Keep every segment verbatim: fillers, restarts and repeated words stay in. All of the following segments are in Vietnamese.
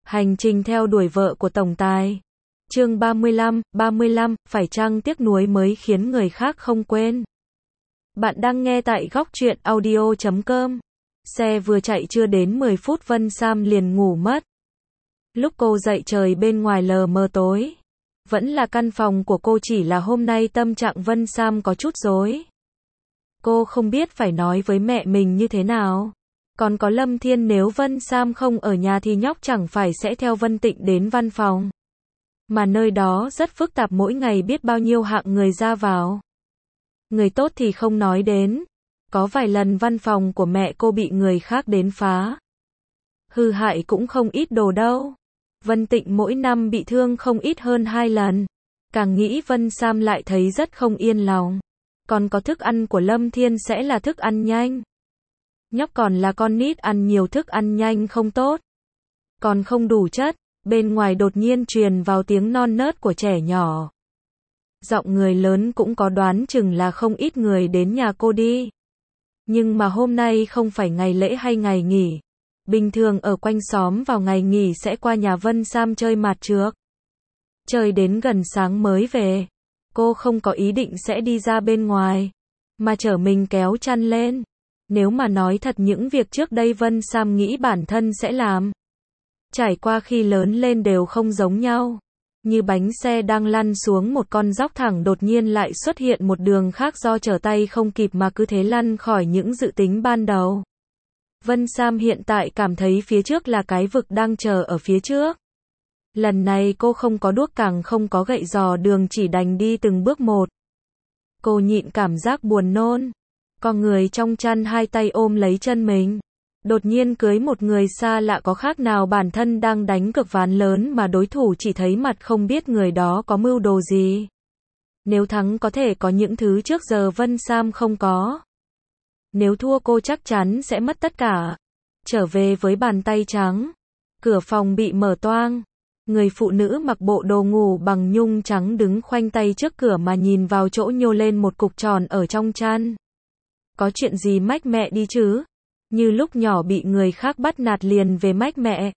Hành trình theo đuổi vợ của tổng tài. Chương ba mươi lăm, ba mươi lăm, phải chăng tiếc nuối mới khiến người khác không quên. Bạn đang nghe tại góc truyện audio chấm com. Xe vừa chạy chưa đến mười phút Vân Sam liền ngủ mất. Lúc cô dậy trời bên ngoài lờ mờ tối. Vẫn là căn phòng của cô, chỉ là hôm nay tâm trạng Vân Sam có chút rối. Cô không biết phải nói với mẹ mình như thế nào. Còn có Lâm Thiên, nếu Vân Sam không ở nhà thì nhóc chẳng phải sẽ theo Vân Tịnh đến văn phòng. Mà nơi đó rất phức tạp, mỗi ngày biết bao nhiêu hạng người ra vào. Người tốt thì không nói đến. Có vài lần văn phòng của mẹ cô bị người khác đến phá. Hư hại cũng không ít đồ đâu. Vân Tịnh mỗi năm bị thương không ít hơn hai lần. Càng nghĩ Vân Sam lại thấy rất không yên lòng. Còn có thức ăn của Lâm Thiên sẽ là thức ăn nhanh. Nhóc còn là con nít, ăn nhiều thức ăn nhanh không tốt. Còn không đủ chất. Bên ngoài đột nhiên truyền vào tiếng non nớt của trẻ nhỏ. Giọng người lớn cũng có, đoán chừng là không ít người đến nhà cô đi. Nhưng mà hôm nay không phải ngày lễ hay ngày nghỉ. Bình thường ở quanh xóm vào ngày nghỉ sẽ qua nhà Vân Sam chơi mạt trước. Chơi đến gần sáng mới về. Cô không có ý định sẽ đi ra bên ngoài, mà chở mình kéo chăn lên. Nếu mà nói thật, những việc trước đây Vân Sam nghĩ bản thân sẽ làm, trải qua khi lớn lên đều không giống nhau. Như bánh xe đang lăn xuống một con dốc thẳng, đột nhiên lại xuất hiện một đường khác, do trở tay không kịp mà cứ thế lăn khỏi những dự tính ban đầu. Vân Sam hiện tại cảm thấy phía trước là cái vực đang chờ ở phía trước. Lần này cô không có đuốc, càng không có gậy dò đường, chỉ đành đi từng bước một. Cô nhịn cảm giác buồn nôn. Con người trong chăn hai tay ôm lấy chân mình. Đột nhiên cưới một người xa lạ có khác nào bản thân đang đánh cược ván lớn mà đối thủ chỉ thấy mặt không biết người đó có mưu đồ gì. Nếu thắng có thể có những thứ trước giờ Vân Sam không có. Nếu thua cô chắc chắn sẽ mất tất cả. Trở về với bàn tay trắng. Cửa phòng bị mở toang. Người phụ nữ mặc bộ đồ ngủ bằng nhung trắng đứng khoanh tay trước cửa mà nhìn vào chỗ nhô lên một cục tròn ở trong chăn. Có chuyện gì mách mẹ đi chứ? Như lúc nhỏ bị người khác bắt nạt liền về mách mẹ.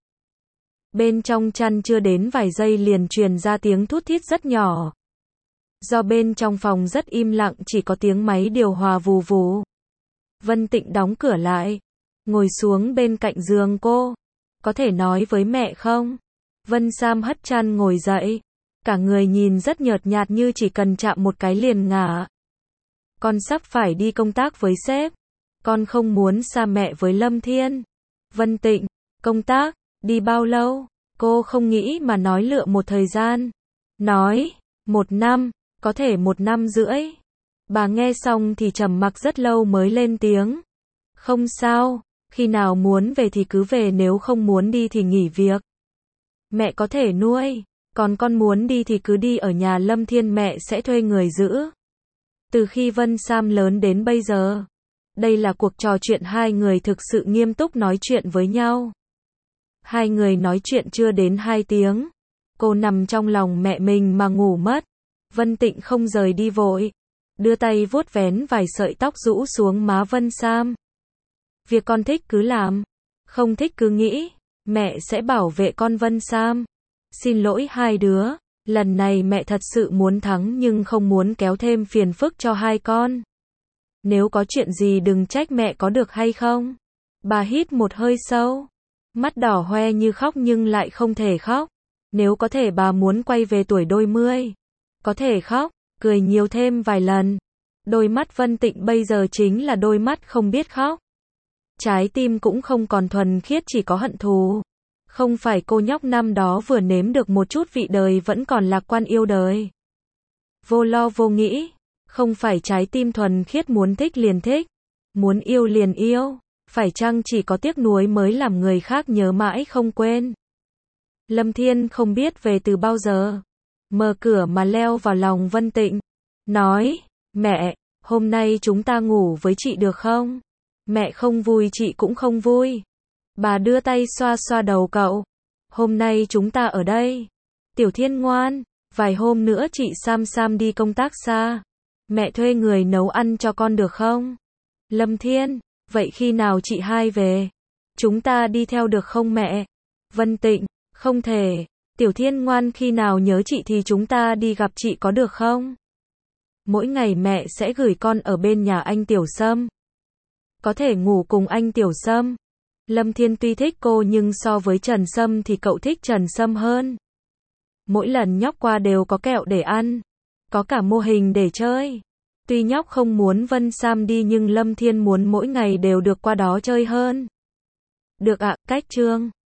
Bên trong chăn chưa đến vài giây liền truyền ra tiếng thút thít rất nhỏ. Do bên trong phòng rất im lặng, chỉ có tiếng máy điều hòa vù vù. Vân Tịnh đóng cửa lại, ngồi xuống bên cạnh giường cô. Có thể nói với mẹ không? Vân Sam hất chăn ngồi dậy. Cả người nhìn rất nhợt nhạt, như chỉ cần chạm một cái liền ngã. Con sắp phải đi công tác với sếp. Con không muốn xa mẹ với Lâm Thiên. Vân Tịnh, công tác, đi bao lâu? Cô không nghĩ mà nói lựa một thời gian. Nói, một năm, có thể một năm rưỡi. Bà nghe xong thì trầm mặc rất lâu mới lên tiếng. Không sao, khi nào muốn về thì cứ về, nếu không muốn đi thì nghỉ việc. Mẹ có thể nuôi, còn con muốn đi thì cứ đi, ở nhà Lâm Thiên mẹ sẽ thuê người giữ. Từ khi Vân Sam lớn đến bây giờ, đây là cuộc trò chuyện hai người thực sự nghiêm túc nói chuyện với nhau. Hai người nói chuyện chưa đến hai tiếng. Cô nằm trong lòng mẹ mình mà ngủ mất. Vân Tịnh không rời đi vội. Đưa tay vuốt vén vài sợi tóc rũ xuống má Vân Sam. Việc con thích cứ làm. Không thích cứ nghĩ. Mẹ sẽ bảo vệ con. Vân Sam. Xin lỗi hai đứa. Lần này mẹ thật sự muốn thắng nhưng không muốn kéo thêm phiền phức cho hai con. Nếu có chuyện gì đừng trách mẹ, có được hay không? Bà hít một hơi sâu. Mắt đỏ hoe như khóc nhưng lại không thể khóc. Nếu có thể bà muốn quay về tuổi đôi mươi. Có thể khóc, cười nhiều thêm vài lần. Đôi mắt Vân Tịnh bây giờ chính là đôi mắt không biết khóc. Trái tim cũng không còn thuần khiết, chỉ có hận thù. Không phải cô nhóc năm đó vừa nếm được một chút vị đời vẫn còn lạc quan yêu đời. Vô lo vô nghĩ. Không phải trái tim thuần khiết muốn thích liền thích. Muốn yêu liền yêu. Phải chăng chỉ có tiếc nuối mới làm người khác nhớ mãi không quên. Lâm Thiên không biết về từ bao giờ. Mở cửa mà leo vào lòng Vân Tịnh. Nói, mẹ, hôm nay chúng ta ngủ với chị được không? Mẹ không vui chị cũng không vui. Bà đưa tay xoa xoa đầu cậu. Hôm nay chúng ta ở đây. Tiểu Thiên ngoan, vài hôm nữa chị Sam Sam đi công tác xa. Mẹ thuê người nấu ăn cho con được không? Lâm Thiên, vậy khi nào chị hai về? Chúng ta đi theo được không mẹ? Vân Tịnh, Không thể. Tiểu Thiên ngoan, khi nào nhớ chị thì chúng ta đi gặp chị có được không? Mỗi ngày mẹ sẽ gửi con ở bên nhà anh Tiểu Sâm. Có thể ngủ cùng anh Tiểu Sâm. Lâm Thiên tuy thích cô nhưng so với Trần Sâm thì cậu thích Trần Sâm hơn. Mỗi lần nhóc qua đều có kẹo để ăn. Có cả mô hình để chơi. Tuy nhóc không muốn Vân Sam đi nhưng Lâm Thiên muốn mỗi ngày đều được qua đó chơi hơn. Được ạ, cách chương.